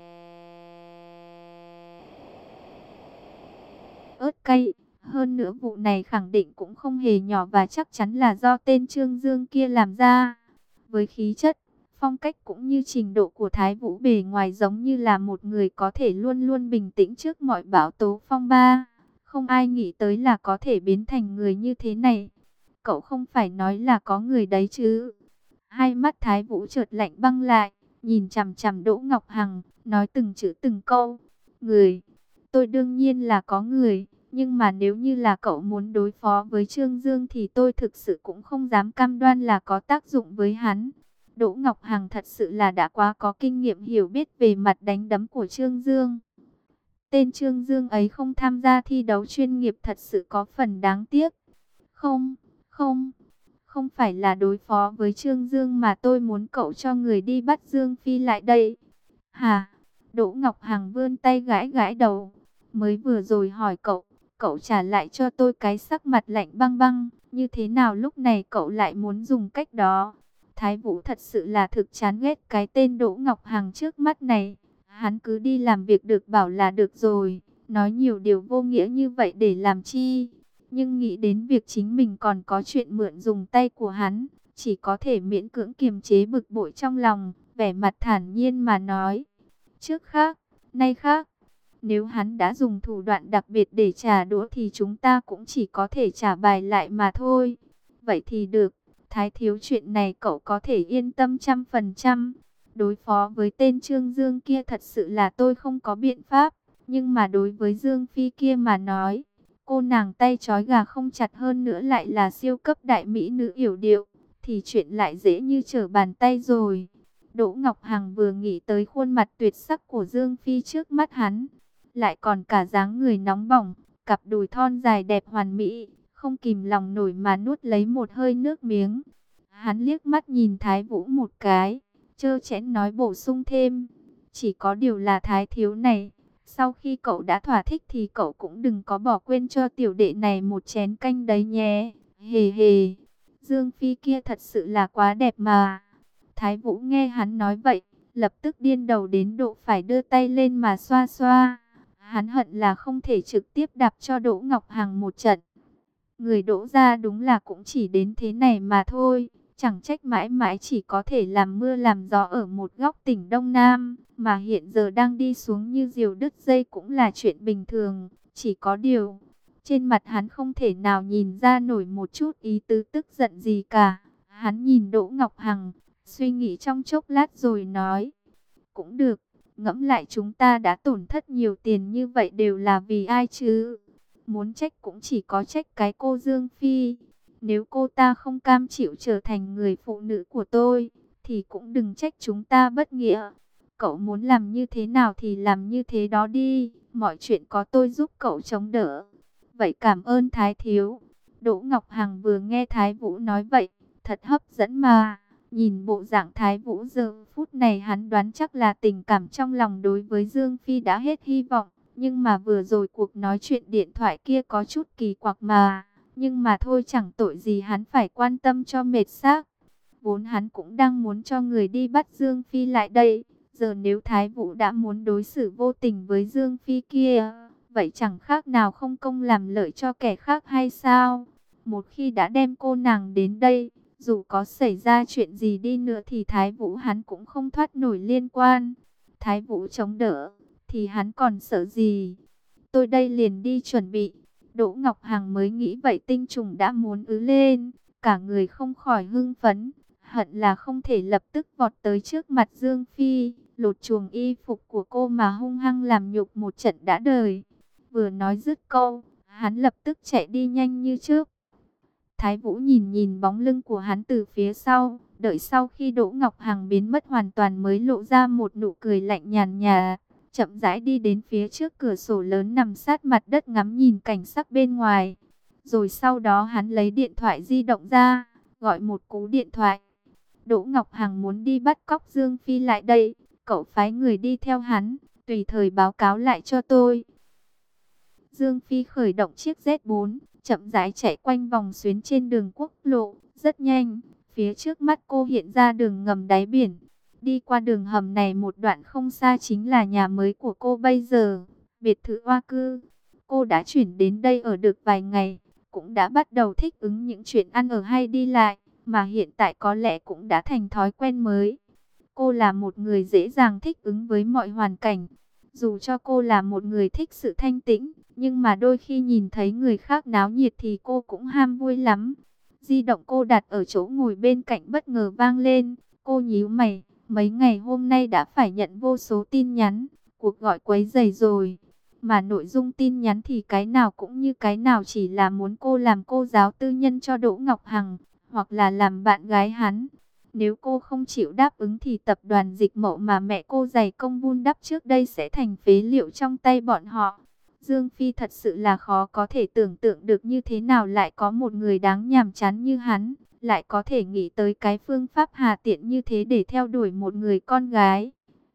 ớt cay. Hơn nữa vụ này khẳng định cũng không hề nhỏ và chắc chắn là do tên Trương Dương kia làm ra. Với khí chất, phong cách cũng như trình độ của Thái Vũ, bề ngoài giống như là một người có thể luôn luôn bình tĩnh trước mọi bão tố phong ba. Không ai nghĩ tới là có thể biến thành người như thế này. Cậu không phải nói là có người đấy chứ? Hai mắt Thái Vũ chợt lạnh băng lại, nhìn chằm chằm Đỗ Ngọc Hằng, nói từng chữ từng câu. Người, tôi đương nhiên là có người, nhưng mà nếu như là cậu muốn đối phó với Trương Dương thì tôi thực sự cũng không dám cam đoan là có tác dụng với hắn. Đỗ Ngọc Hằng thật sự là đã quá có kinh nghiệm hiểu biết về mặt đánh đấm của Trương Dương. Tên Trương Dương ấy không tham gia thi đấu chuyên nghiệp thật sự có phần đáng tiếc. Không phải là đối phó với Trương Dương mà tôi muốn cậu cho người đi bắt Dương Phi lại đây. Hả? Đỗ Ngọc Hằng vươn tay gãi gãi đầu. Mới vừa rồi hỏi cậu trả lại cho tôi cái sắc mặt lạnh băng băng. Như thế nào lúc này cậu lại muốn dùng cách đó? Thái Vũ thật sự là thực chán ghét cái tên Đỗ Ngọc Hằng trước mắt này. Hắn cứ đi làm việc được bảo là được rồi. Nói nhiều điều vô nghĩa như vậy để làm chi? Nhưng nghĩ đến việc chính mình còn có chuyện mượn dùng tay của hắn, chỉ có thể miễn cưỡng kiềm chế bực bội trong lòng, vẻ mặt thản nhiên mà nói. Trước khác, nay khác. Nếu hắn đã dùng thủ đoạn đặc biệt để trả đũa thì chúng ta cũng chỉ có thể trả bài lại mà thôi. Vậy thì được, Thái thiếu, chuyện này cậu có thể yên tâm 100%. Đối phó với tên Trương Dương kia thật sự là tôi không có biện pháp. Nhưng mà đối với Dương Phi kia mà nói, cô nàng tay trói gà không chặt hơn nữa lại là siêu cấp đại mỹ nữ yểu điệu, thì chuyện lại dễ như trở bàn tay rồi. Đỗ Ngọc Hằng vừa nghĩ tới khuôn mặt tuyệt sắc của Dương Phi trước mắt hắn, lại còn cả dáng người nóng bỏng, cặp đùi thon dài đẹp hoàn mỹ, không kìm lòng nổi mà nuốt lấy một hơi nước miếng. Hắn liếc mắt nhìn Thái Vũ một cái, trơ trẽn nói bổ sung thêm, chỉ có điều là Thái thiếu này, sau khi cậu đã thỏa thích thì cậu cũng đừng có bỏ quên cho tiểu đệ này một chén canh đấy nhé. Hề hề, Dương Phi kia thật sự là quá đẹp mà. Thái Vũ nghe hắn nói vậy, lập tức điên đầu đến độ phải đưa tay lên mà xoa xoa. Hắn hận là không thể trực tiếp đạp cho Đỗ Ngọc Hằng một trận. Người Đỗ gia đúng là cũng chỉ đến thế này mà thôi. Chẳng trách mãi mãi chỉ có thể làm mưa làm gió ở một góc tỉnh Đông Nam, mà hiện giờ đang đi xuống như diều đứt dây cũng là chuyện bình thường. Chỉ có điều, trên mặt hắn không thể nào nhìn ra nổi một chút ý tứ tức giận gì cả. Hắn nhìn Đỗ Ngọc Hằng, suy nghĩ trong chốc lát rồi nói, cũng được, ngẫm lại chúng ta đã tổn thất nhiều tiền như vậy đều là vì ai chứ? Muốn trách cũng chỉ có trách cái cô Dương Phi. Nếu cô ta không cam chịu trở thành người phụ nữ của tôi, thì cũng đừng trách chúng ta bất nghĩa. Cậu muốn làm như thế nào thì làm như thế đó đi, mọi chuyện có tôi giúp cậu chống đỡ. Vậy cảm ơn Thái thiếu. Đỗ Ngọc Hằng vừa nghe Thái Vũ nói vậy, thật hấp dẫn mà. Nhìn bộ dạng Thái Vũ giờ phút này, hắn đoán chắc là tình cảm trong lòng đối với Dương Phi đã hết hy vọng. Nhưng mà vừa rồi cuộc nói chuyện điện thoại kia có chút kỳ quặc mà. Nhưng mà thôi, chẳng tội gì hắn phải quan tâm cho mệt xác. Vốn hắn cũng đang muốn cho người đi bắt Dương Phi lại đây. Giờ nếu Thái Vũ đã muốn đối xử vô tình với Dương Phi kia, vậy chẳng khác nào không công làm lợi cho kẻ khác hay sao? Một khi đã đem cô nàng đến đây, dù có xảy ra chuyện gì đi nữa thì Thái Vũ hắn cũng không thoát nổi liên quan. Thái Vũ chống đỡ, thì hắn còn sợ gì? Tôi đây liền đi chuẩn bị. Đỗ Ngọc Hằng mới nghĩ vậy tinh trùng đã muốn ứ lên, cả người không khỏi hưng phấn, hận là không thể lập tức vọt tới trước mặt Dương Phi, lột chuồng y phục của cô mà hung hăng làm nhục một trận đã đời. Vừa nói dứt câu, hắn lập tức chạy đi nhanh như trước. Thái Vũ nhìn nhìn bóng lưng của hắn từ phía sau, đợi sau khi Đỗ Ngọc Hằng biến mất hoàn toàn mới lộ ra một nụ cười lạnh nhàn nhạt, chậm rãi đi đến phía trước cửa sổ lớn nằm sát mặt đất ngắm nhìn cảnh sắc bên ngoài. Rồi sau đó hắn lấy điện thoại di động ra, gọi một cú điện thoại. Đỗ Ngọc Hằng muốn đi bắt cóc Dương Phi lại đây, cậu phái người đi theo hắn, tùy thời báo cáo lại cho tôi. Dương Phi khởi động chiếc Z4, chậm rãi chạy quanh vòng xuyến trên đường quốc lộ, rất nhanh. Phía trước mắt cô hiện ra đường ngầm đáy biển. Đi qua đường hầm này một đoạn không xa chính là nhà mới của cô bây giờ, biệt thự Hoa Cư. Cô đã chuyển đến đây ở được vài ngày, cũng đã bắt đầu thích ứng những chuyện ăn ở hay đi lại, mà hiện tại có lẽ cũng đã thành thói quen mới. Cô là một người dễ dàng thích ứng với mọi hoàn cảnh. Dù cho cô là một người thích sự thanh tĩnh, nhưng mà đôi khi nhìn thấy người khác náo nhiệt thì cô cũng ham vui lắm. Di động cô đặt ở chỗ ngồi bên cạnh bất ngờ vang lên. Cô nhíu mày, mấy ngày hôm nay đã phải nhận vô số tin nhắn, cuộc gọi quấy rầy rồi. Mà nội dung tin nhắn thì cái nào cũng như cái nào chỉ là muốn cô làm cô giáo tư nhân cho Đỗ Ngọc Hằng, hoặc là làm bạn gái hắn. Nếu cô không chịu đáp ứng thì tập đoàn Dịch Mậu mà mẹ cô dày công vun đắp trước đây sẽ thành phế liệu trong tay bọn họ. Dương Phi thật sự là khó có thể tưởng tượng được như thế nào lại có một người đáng nhàm chán như hắn, lại có thể nghĩ tới cái phương pháp hà tiện như thế để theo đuổi một người con gái.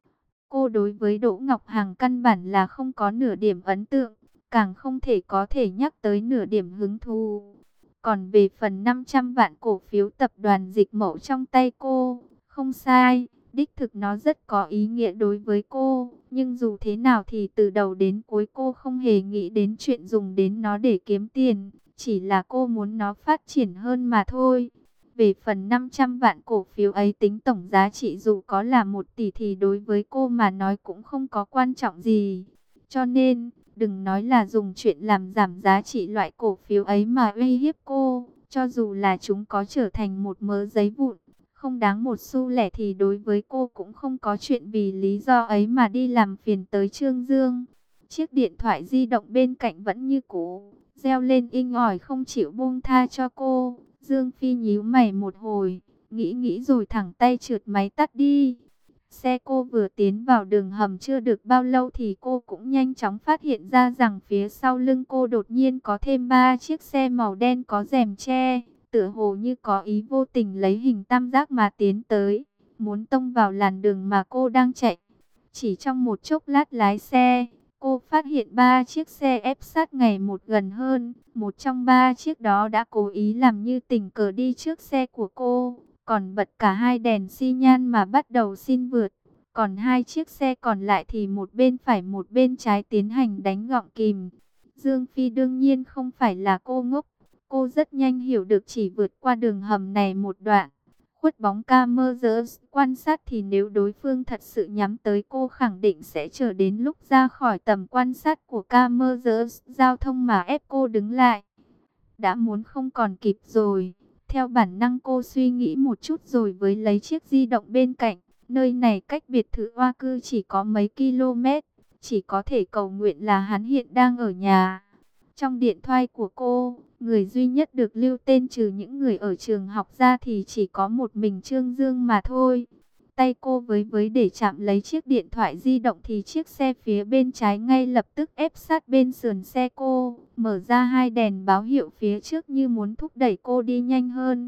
Cô đối với Đỗ Ngọc Hằng căn bản là không có nửa điểm ấn tượng, càng không có thể nhắc tới nửa điểm hứng thú. Còn về phần 500 vạn cổ phiếu tập đoàn Dịch Mậu trong tay cô, không sai, đích thực nó rất có ý nghĩa đối với cô. Nhưng dù thế nào thì từ đầu đến cuối cô không hề nghĩ đến chuyện dùng đến nó để kiếm tiền. Chỉ là cô muốn nó phát triển hơn mà thôi. Về phần 500 vạn cổ phiếu ấy tính tổng giá trị dù có là 1 tỷ thì đối với cô mà nói cũng không có quan trọng gì. Cho nên, đừng nói là dùng chuyện làm giảm giá trị loại cổ phiếu ấy mà uy hiếp cô. Cho dù là chúng có trở thành một mớ giấy vụn, không đáng một xu lẻ thì đối với cô cũng không có chuyện vì lý do ấy mà đi làm phiền tới Trương Dương. Chiếc điện thoại di động bên cạnh vẫn như cũ, reo lên inh ỏi không chịu buông tha cho cô. Dương Phi nhíu mày một hồi, nghĩ rồi thẳng tay trượt máy tắt đi. Xe cô vừa tiến vào đường hầm chưa được bao lâu thì cô cũng nhanh chóng phát hiện ra rằng phía sau lưng cô đột nhiên có thêm 3 chiếc xe màu đen có rèm che, tựa hồ như có ý vô tình lấy hình tam giác mà tiến tới, muốn tông vào làn đường mà cô đang chạy. Chỉ trong một chốc lát lái xe, cô phát hiện 3 chiếc xe ép sát ngày một gần hơn. Một trong 3 chiếc đó đã cố ý làm như tình cờ đi trước xe của cô, còn bật cả 2 đèn xi nhan mà bắt đầu xin vượt. Còn 2 chiếc xe còn lại thì một bên phải một bên trái tiến hành đánh gọng kìm. Dương Phi đương nhiên không phải là cô ngốc. Cô rất nhanh hiểu được chỉ vượt qua đường hầm này một đoạn, khuất bóng camera quan sát thì nếu đối phương thật sự nhắm tới cô khẳng định sẽ chờ đến lúc ra khỏi tầm quan sát của camera giao thông mà ép cô đứng lại. Đã muốn không còn kịp rồi. Theo bản năng cô suy nghĩ một chút rồi với lấy chiếc di động bên cạnh. Nơi này cách biệt thự Hoa Cư chỉ có mấy km, chỉ có thể cầu nguyện là hắn hiện đang ở nhà. Trong điện thoại của cô, người duy nhất được lưu tên trừ những người ở trường học ra thì chỉ có một mình Trương Dương mà thôi. Tay cô với để chạm lấy chiếc điện thoại di động thì chiếc xe phía bên trái ngay lập tức ép sát bên sườn xe cô, mở ra 2 đèn báo hiệu phía trước như muốn thúc đẩy cô đi nhanh hơn.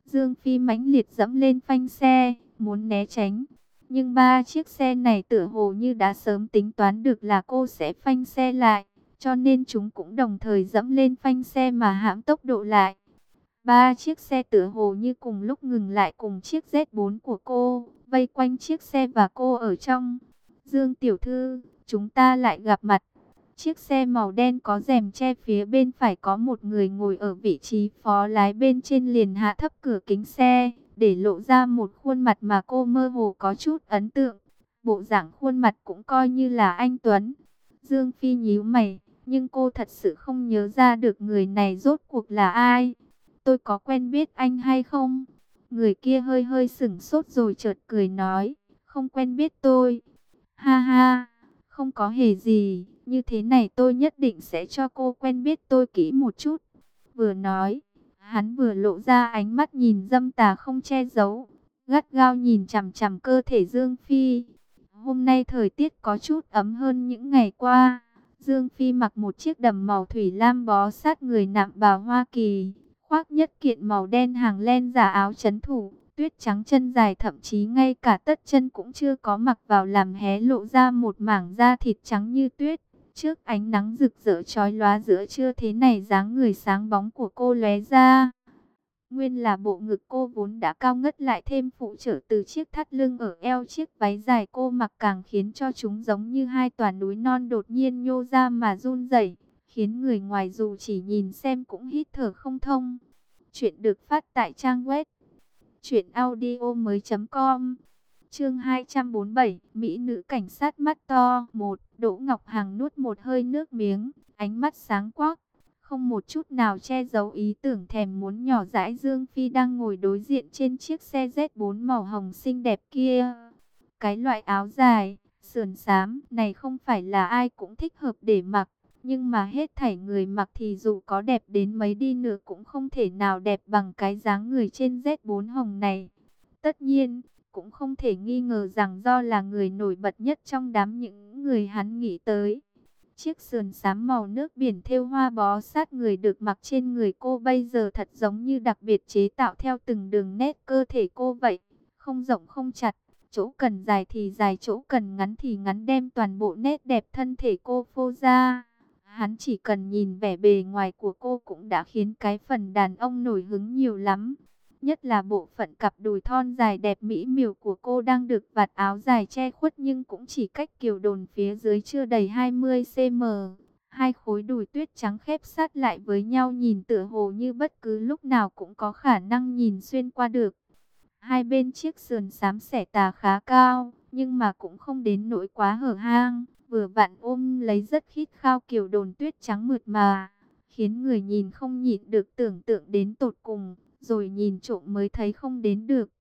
Dương Phi mãnh liệt dẫm lên phanh xe, muốn né tránh. Nhưng ba chiếc xe này tựa hồ như đã sớm tính toán được là cô sẽ phanh xe lại, cho nên chúng cũng đồng thời dẫm lên phanh xe mà hãm tốc độ lại. Ba chiếc xe tựa hồ như cùng lúc ngừng lại cùng chiếc Z4 của cô, vây quanh chiếc xe và cô ở trong. Dương tiểu thư, chúng ta lại gặp mặt. Chiếc xe màu đen có rèm che phía bên phải có một người ngồi ở vị trí phó lái bên trên liền hạ thấp cửa kính xe, để lộ ra một khuôn mặt mà cô mơ hồ có chút ấn tượng. Bộ dạng khuôn mặt cũng coi như là anh Tuấn. Dương Phi nhíu mày, nhưng cô thật sự không nhớ ra được người này rốt cuộc là ai. Tôi có quen biết anh hay không? Người kia hơi hơi sửng sốt rồi chợt cười nói, không quen biết tôi. Ha ha, không có hề gì, như thế này tôi nhất định sẽ cho cô quen biết tôi kỹ một chút. Vừa nói, hắn vừa lộ ra ánh mắt nhìn dâm tà không che giấu, gắt gao nhìn chằm chằm cơ thể Dương Phi. Hôm nay thời tiết có chút ấm hơn những ngày qua. Dương Phi mặc một chiếc đầm màu thủy lam bó sát người nạm bào Hoa Kỳ, khoác nhất kiện màu đen hàng len giả áo chấn thủ, tuyết trắng chân dài thậm chí ngay cả tất chân cũng chưa có mặc vào làm hé lộ ra một mảng da thịt trắng như tuyết. Trước ánh nắng rực rỡ chói lóa giữa trưa thế này dáng người sáng bóng của cô lóe ra. Nguyên là bộ ngực cô vốn đã cao ngất lại thêm phụ trợ từ chiếc thắt lưng ở eo, chiếc váy dài cô mặc càng khiến cho chúng giống như hai tòa núi non đột nhiên nhô ra mà run rẩy, khiến người ngoài dù chỉ nhìn xem cũng hít thở không thông. Chuyện được phát tại trang web truyệnaudiomoi.com. Chương 247, Mỹ nữ cảnh sát mắt to. 1. Đỗ Ngọc Hằng nuốt một hơi nước miếng, ánh mắt sáng quắc, không một chút nào che giấu ý tưởng thèm muốn nhỏ dãi Dương Phi đang ngồi đối diện trên chiếc xe Z4 màu hồng xinh đẹp kia. Cái loại áo dài, sườn xám này không phải là ai cũng thích hợp để mặc, nhưng mà hết thảy người mặc thì dù có đẹp đến mấy đi nữa cũng không thể nào đẹp bằng cái dáng người trên Z4 hồng này. Tất nhiên, cũng không thể nghi ngờ rằng do là người nổi bật nhất trong đám những người hắn nghĩ tới. Chiếc sườn xám màu nước biển thêu hoa bó sát người được mặc trên người cô bây giờ thật giống như đặc biệt chế tạo theo từng đường nét cơ thể cô vậy. Không rộng không chặt, chỗ cần dài thì dài, chỗ cần ngắn thì ngắn, đem toàn bộ nét đẹp thân thể cô phô ra. Hắn chỉ cần nhìn vẻ bề ngoài của cô cũng đã khiến cái phần đàn ông nổi hứng nhiều lắm. Nhất là bộ phận cặp đùi thon dài đẹp mỹ miều của cô đang được vạt áo dài che khuất nhưng cũng chỉ cách kiều đồn phía dưới chưa đầy 20 cm. Hai khối đùi tuyết trắng khép sát lại với nhau nhìn tựa hồ như bất cứ lúc nào cũng có khả năng nhìn xuyên qua được. Hai bên chiếc sườn xám xẻ tà khá cao, nhưng mà cũng không đến nỗi quá hở hang, vừa vặn ôm lấy rất khít khao kiều đồn tuyết trắng mượt mà, khiến người nhìn không nhịn được tưởng tượng đến tột cùng, rồi nhìn trộm mới thấy không đến được.